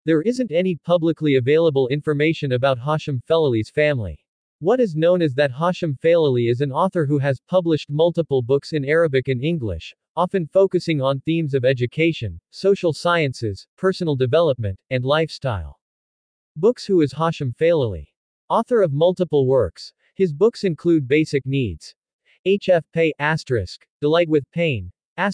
There isn't any publicly available information about Hashim Felali's family. What is known is that Hashim Falali is an author who has published multiple books in Arabic and English, often focusing on themes of education, social sciences, personal development, and lifestyle. Books. Who is Hashim Falali? Author of multiple works. His books include Basic Needs, HF Pay, Delight with Pain,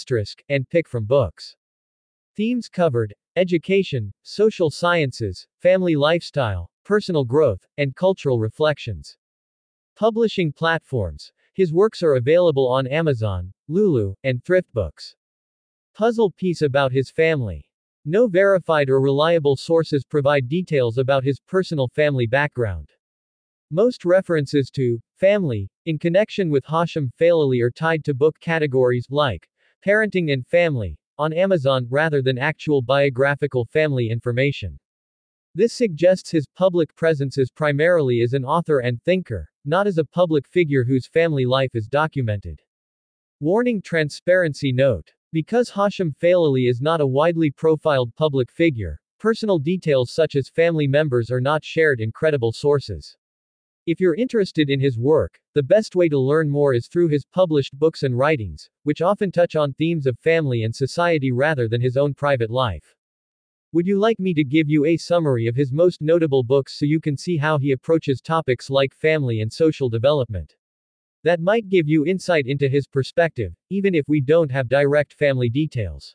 and Pick from Books. Themes covered: education, social sciences, family lifestyle, personal growth, and cultural reflections. Publishing platforms. His works are available on Amazon, Lulu, and ThriftBooks. Puzzle piece about his family. No verified or reliable sources provide details about his personal family background. Most references to family in connection with Hashim Falali are tied to book categories like parenting and family on Amazon rather than actual biographical family information. This suggests his public presence is primarily as an author and thinker, not as a public figure whose family life is documented. Warning: transparency note. Because Hashim Falali is not a widely profiled public figure, personal details such as family members are not shared in credible sources. If you're interested in his work, the best way to learn more is through his published books and writings, which often touch on themes of family and society rather than his own private life. Would you like me to give you a summary of his most notable books so you can see how he approaches topics like family and social development? That might give you insight into his perspective, even if we don't have direct family details.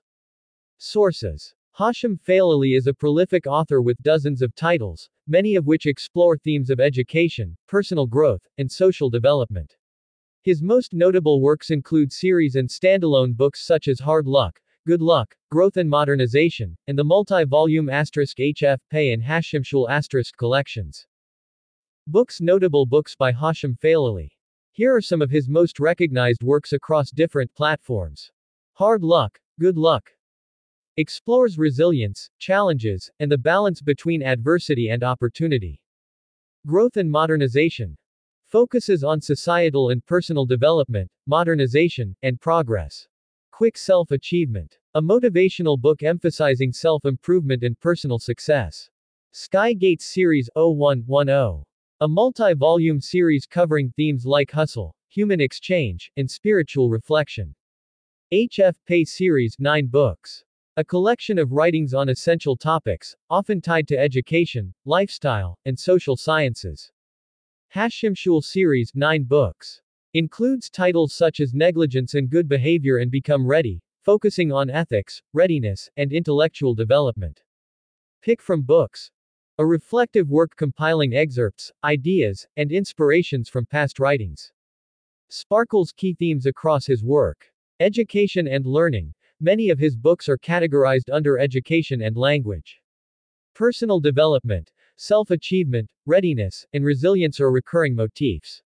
Sources. Hashim Falali is a prolific author with dozens of titles, many of which explore themes of education, personal growth, and social development. His most notable works include series and standalone books such as Hard Luck, Good Luck, Growth and Modernization, and the multi-volume HF Pay and Hashimshul collections. Books. Notable books by Hashim Falali. Here are some of his most recognized works across different platforms. Hard Luck, Good Luck explores resilience, challenges, and the balance between adversity and opportunity. Growth and Modernization focuses on societal and personal development, modernization, and progress. Quick Self-Achievement, a motivational book emphasizing self-improvement and personal success. Sky Gates Series 0110, a multi-volume series covering themes like hustle, human exchange, and spiritual reflection. HF Pay Series 9 books, a collection of writings on essential topics, often tied to education, lifestyle, and social sciences. Hashimshul Series 9 books includes titles such as Negligence and Good Behavior and Become Ready, focusing on ethics, readiness, and intellectual development. Pick from Books, a reflective work compiling excerpts, ideas, and inspirations from past writings. Sparkles key themes across his work. Education and learning. Many of his books are categorized under education and language. Personal development, self-achievement, readiness, and resilience are recurring motifs.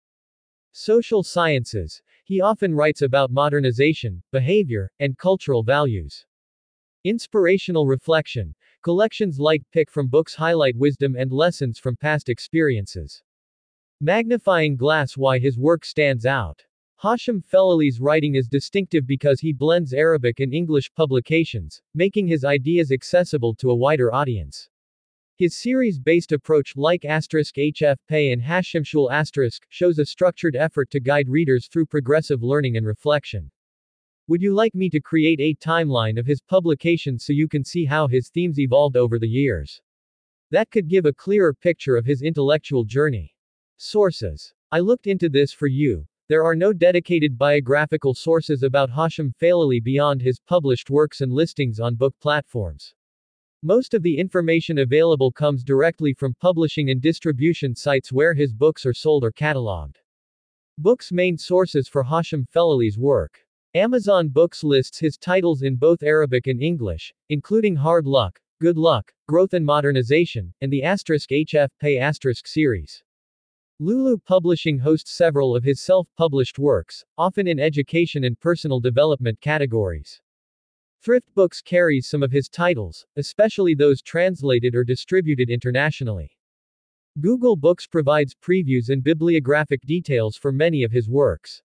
Social sciences. He often writes about modernization, behavior, and cultural values. Inspirational reflection. Collections like Pick from Books highlight wisdom and lessons from past experiences. Magnifying glass. Why his work stands out. Hashim Falali's writing is distinctive because he blends Arabic and English publications, making his ideas accessible to a wider audience. His series-based approach, like HF Pay and Hashimshul shows a structured effort to guide readers through progressive learning and reflection. Would you like me to create a timeline of his publications so you can see how his themes evolved over the years? That could give a clearer picture of his intellectual journey. Sources. I looked into this for you. There are no dedicated biographical sources about Hashim Falali beyond his published works and listings on book platforms. Most of the information available comes directly from publishing and distribution sites where his books are sold or cataloged. Books. Main sources for Hashim Falali's work. Amazon Books lists his titles in both Arabic and English, including Hard Luck, Good Luck, Growth and Modernization, and the HF Pay series. Lulu Publishing hosts several of his self-published works, often in education and personal development categories. ThriftBooks carries some of his titles, especially those translated or distributed internationally. Google Books provides previews and bibliographic details for many of his works.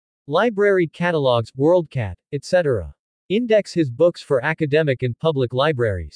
Library catalogs, WorldCat, etc. index his books for academic and public libraries.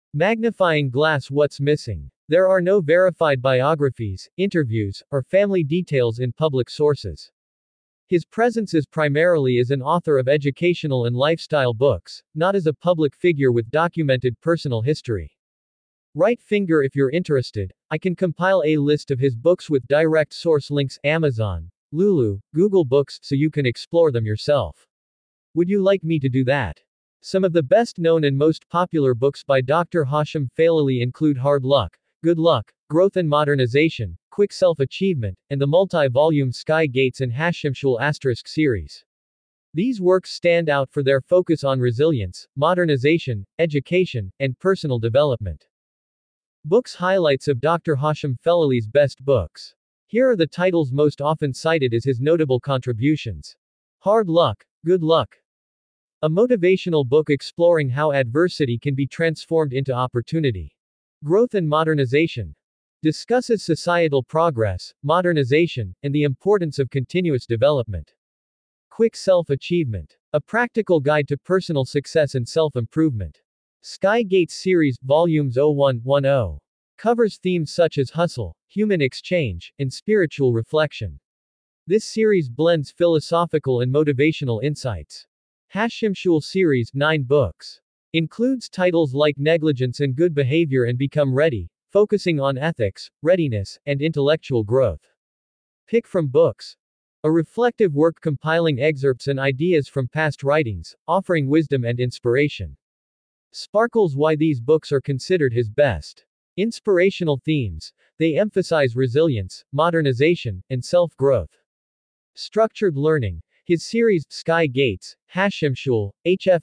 Magnifying glass. What's missing? There are no verified biographies, interviews, or family details in public sources. His presence is primarily as an author of educational and lifestyle books, not as a public figure with documented personal history. Right finger. If you're interested, I can compile a list of his books with direct source links, Amazon, Lulu, Google Books, so you can explore them yourself. Would you like me to do that? Some of the best known and most popular books by Dr. Hashim Falali include Hard Luck, Good Luck, Growth and Modernization, Quick Self-Achievement, and the multi-volume Sky Gates and Hashimshul * series. These works stand out for their focus on resilience, modernization, education, and personal development. Books. Highlights of Dr. Hashim Falali's best books. Here are the titles most often cited as his notable contributions. Hard Luck, Good Luck. A motivational book exploring how adversity can be transformed into opportunity. Growth and Modernization. Discusses societal progress, modernization, and the importance of continuous development. Quick Self-Achievement. A practical guide to personal success and self-improvement. Sky Gates Series, Volumes 0110. Covers themes such as hustle, human exchange, and spiritual reflection. This series blends philosophical and motivational insights. Hashimshul Series, 9 books. Includes titles like Negligence and Good Behavior and Become Ready, focusing on ethics, readiness, and intellectual growth. Pick from Books. A reflective work compiling excerpts and ideas from past writings, offering wisdom and inspiration. Sparkles. Why these books are considered his best. Inspirational themes. They emphasize resilience, modernization, and self-growth. Structured learning. His series, Sky Gates, Hashimshul,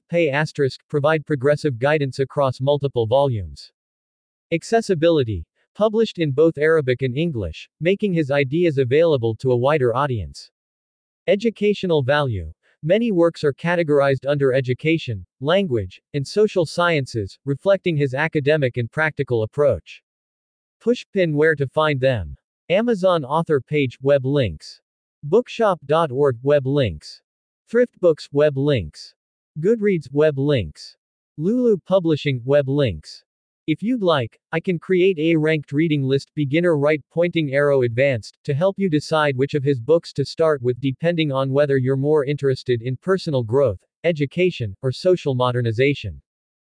HF * provide progressive guidance across multiple volumes. Accessibility. Published in both Arabic and English, making his ideas available to a wider audience. Educational value. Many works are categorized under education, language, and social sciences, reflecting his academic and practical approach. Pushpin. Where to find them? Amazon author page, web links. Bookshop.org, web links. ThriftBooks, web links. Goodreads, web links. Lulu Publishing, web links. If you'd like, I can create a ranked reading list, beginner, right pointing arrow, advanced, to help you decide which of his books to start with depending on whether you're more interested in personal growth, education, or social modernization.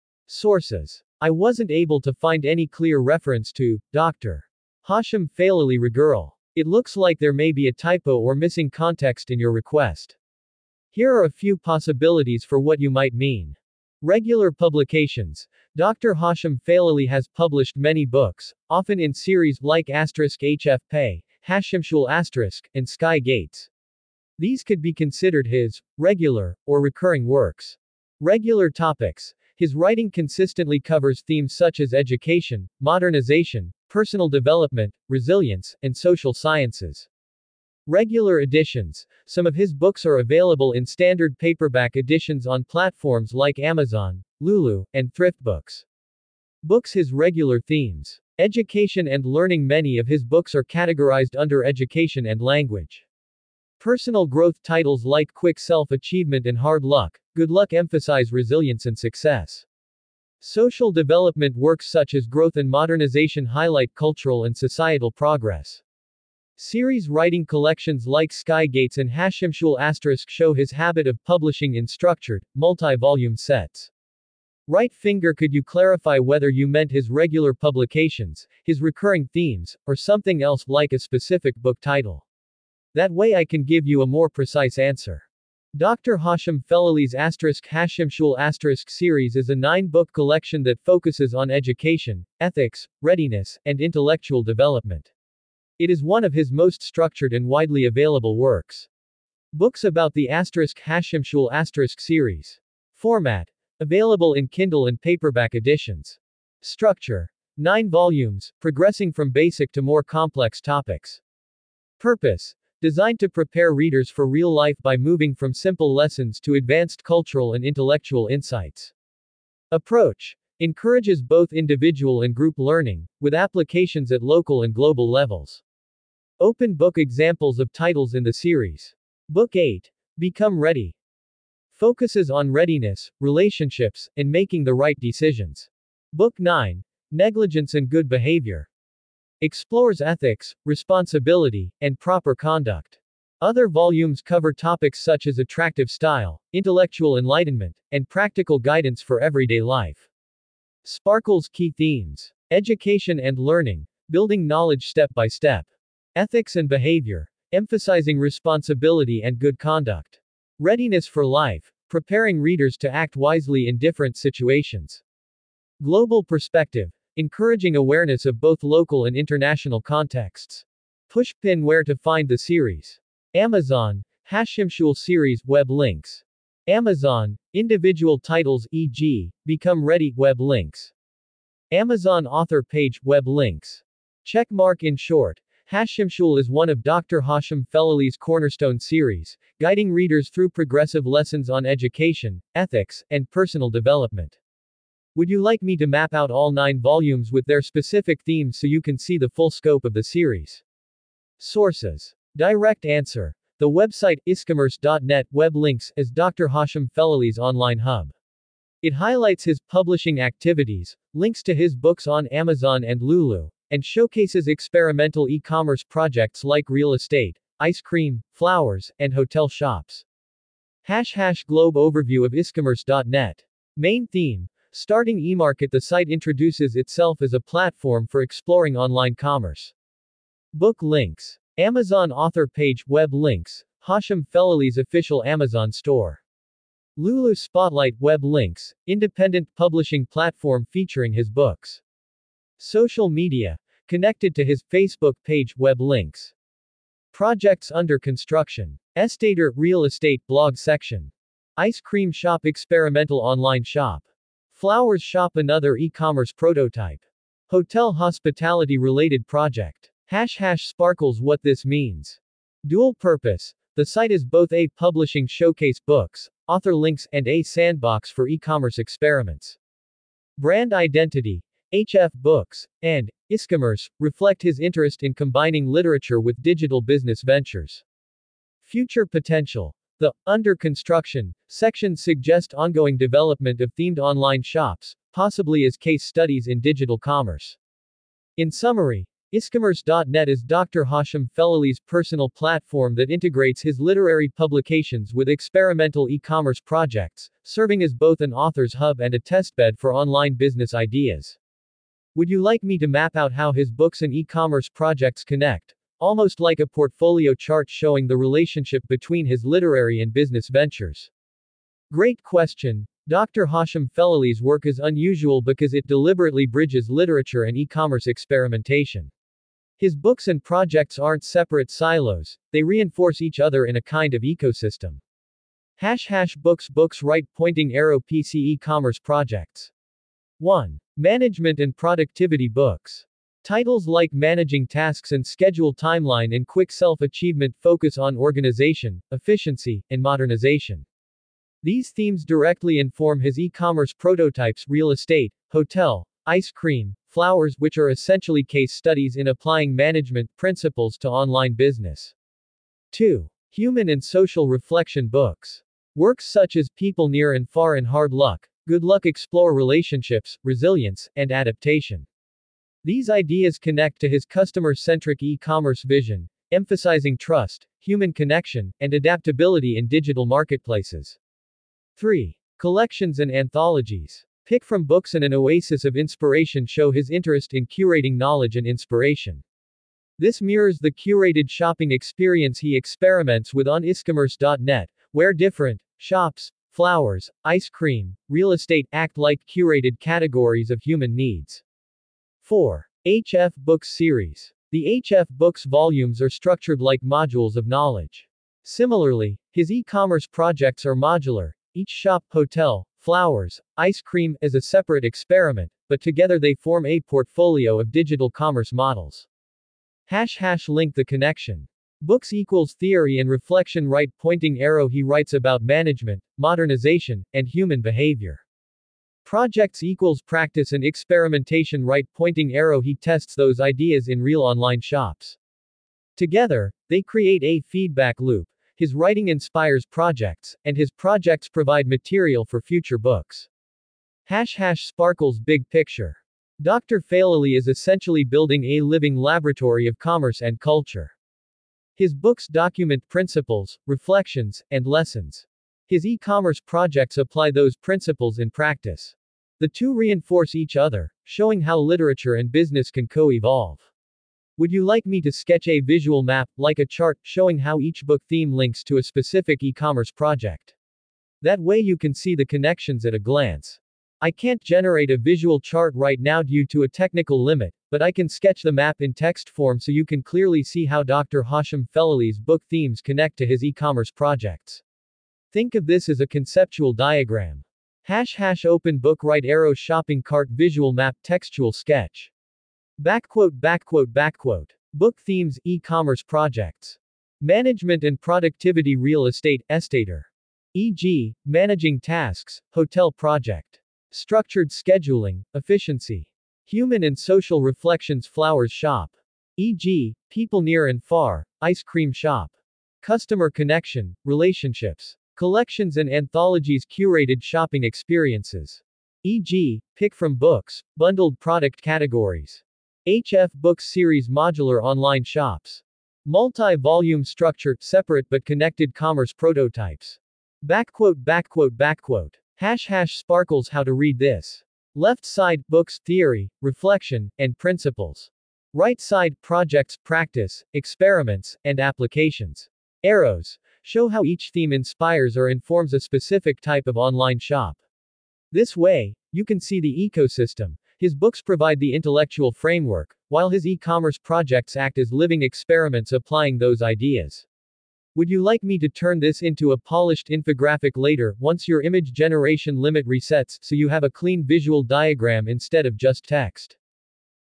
Sources. I wasn't able to find any clear reference to Dr. Hashim Falali Regerl. It looks like there may be a typo or missing context in your request. Here are a few possibilities for what you might mean. Regular publications. Dr. Hashim Falali has published many books, often in series like *HF Pay, Hashimshul *, and Sky Gates. These could be considered his regular or recurring works. Regular topics. His writing consistently covers themes such as education, modernization, personal development, resilience, and social sciences. Regular editions. Some of his books are available in standard paperback editions on platforms like Amazon, Lulu, and ThriftBooks. Books. His regular themes. Education and learning. Many of his books are categorized under education and language. Personal growth titles like Quick Self-Achievement and Hard Luck, Good Luck emphasize resilience and success. Social development works such as Growth and Modernization highlight cultural and societal progress. Series writing collections like Sky Gates and Hashimshul * show his habit of publishing in structured, multi-volume sets. Right finger. Could you clarify whether you meant his regular publications, his recurring themes, or something else like a specific book title? That way I can give you a more precise answer. Dr. Hashim Falali's Hashimshul * series is a 9-book collection that focuses on education, ethics, readiness, and intellectual development. It is one of his most structured and widely available works. Books about the Hashimshul * series. Format. Available in Kindle and paperback editions. Structure. 9 volumes, progressing from basic to more complex topics. Purpose. Designed to prepare readers for real life by moving from simple lessons to advanced cultural and intellectual insights. Approach. Encourages both individual and group learning, with applications at local and global levels. Open book. Examples of titles in the series. Book 8. Become Ready. Focuses on readiness, relationships, and making the right decisions. Book 9. Negligence and Good Behavior. Explores ethics, responsibility, and proper conduct. Other volumes cover topics such as attractive style, intellectual enlightenment, and practical guidance for everyday life. Sparkle's key themes: education and learning, building knowledge step by step. Ethics and behavior, emphasizing responsibility and good conduct. Readiness for life, preparing readers to act wisely in different situations. Global perspective, encouraging awareness of both local and international contexts. Pushpin where to find the series. Amazon, Hashimshul series, web links. Amazon, individual titles e.g., Become Ready, web links. Amazon author page, web links. Checkmark. In short, Hashimshul is one of Dr. Hashim Felali's cornerstone series, guiding readers through progressive lessons on education, ethics, and personal development. Would you like me to map out all 9 volumes with their specific themes so you can see the full scope of the series? Sources. Direct answer. The website iscommerce.net web links as Dr. Hashim Felali's online hub. It highlights his publishing activities, links to his books on Amazon and Lulu, and showcases experimental e-commerce projects like real estate, ice cream, flowers, and hotel shops. Globe overview of iscommerce.net. Main theme: starting e-market. The site introduces itself as a platform for exploring online commerce. Book links. Amazon author page, web links, Hashim Felali's official Amazon store. Lulu Spotlight, web links, independent publishing platform featuring his books. Social media, connected to his Facebook page, web links. Projects under construction. Estater, real estate, blog section. Ice cream shop, experimental online shop. Flowers shop, another e-commerce prototype. Hotel hospitality related project. Sparkles. What this means. Dual purpose. The site is both a publishing showcase books, author links, and a sandbox for e-commerce experiments. Brand identity. HF Books and iscommerce reflect his interest in combining literature with digital business ventures. Future potential. The under construction section suggests ongoing development of themed online shops, possibly as case studies in digital commerce. In summary, iscommerce.net is Dr. Hashim Felali's personal platform that integrates his literary publications with experimental e-commerce projects, serving as both an author's hub and a testbed for online business ideas. Would you like me to map out how his books and e-commerce projects connect, almost like a portfolio chart showing the relationship between his literary and business ventures? Great question. Dr. Hashim Felali's work is unusual because it deliberately bridges literature and e-commerce experimentation. His books and projects aren't separate silos, they reinforce each other in a kind of ecosystem. Books right pointing arrow PC e-commerce projects. 1. Management and productivity books. Titles like Managing Tasks and Schedule Timeline and Quick Self-Achievement focus on organization, efficiency, and modernization. These themes directly inform his e-commerce prototypes: real estate, hotel, ice cream, flowers, which are essentially case studies in applying management principles to online business. 2. Human and social reflection books. Works such as People Near and Far and Hard Luck, Good Luck explore relationships, resilience, and adaptation. These ideas connect to his customer-centric e-commerce vision, emphasizing trust, human connection, and adaptability in digital marketplaces. 3. Collections and anthologies. Pick from books and an oasis of inspiration show his interest in curating knowledge and inspiration. This mirrors the curated shopping experience he experiments with on iscommerce.net, where different shops, flowers, ice cream, real estate act like curated categories of human needs. 4. HF Books series. The HF Books volumes are structured like modules of knowledge. Similarly, his e-commerce projects are modular, each shop, hotel, flowers, ice cream as a separate experiment, but together they form a portfolio of digital commerce models. Link the connection. Books equals theory and reflection right pointing arrow. He writes about management, modernization, and human behavior. Projects equals practice and experimentation right pointing arrow. He tests those ideas in real online shops. Together, they create a feedback loop. His writing inspires projects, and his projects provide material for future books. Sparkle's big picture. Dr. Falele is essentially building a living laboratory of commerce and culture. His books document principles, reflections, and lessons. His e-commerce projects apply those principles in practice. The two reinforce each other, showing how literature and business can co-evolve. Would you like me to sketch a visual map, like a chart, showing how each book theme links to a specific e-commerce project? That way you can see the connections at a glance. I can't generate a visual chart right now due to a technical limit, but I can sketch the map in text form so you can clearly see how Dr. Hashim Felali's book themes connect to his e-commerce projects. Think of this as a conceptual diagram. Open book right arrow shopping cart visual map textual sketch. Book themes e-commerce projects. Management and productivity real estate estater. E.g., managing tasks, hotel project. Structured scheduling, efficiency. Human and social reflections flowers shop. E.g., people near and far, ice cream shop. Customer connection, relationships. Collections and anthologies curated shopping experiences. E.g., pick from books, bundled product categories. HF Books series modular online shops. Multi-volume structure, separate but connected commerce prototypes. Sparkles how to read this. Left side, books, theory, reflection, and principles. Right side, projects, practice, experiments, and applications. Arrows show how each theme inspires or informs a specific type of online shop. This way, you can see the ecosystem. His books provide the intellectual framework, while his e-commerce projects act as living experiments applying those ideas. Would you like me to turn this into a polished infographic later, once your image generation limit resets, so you have a clean visual diagram instead of just text?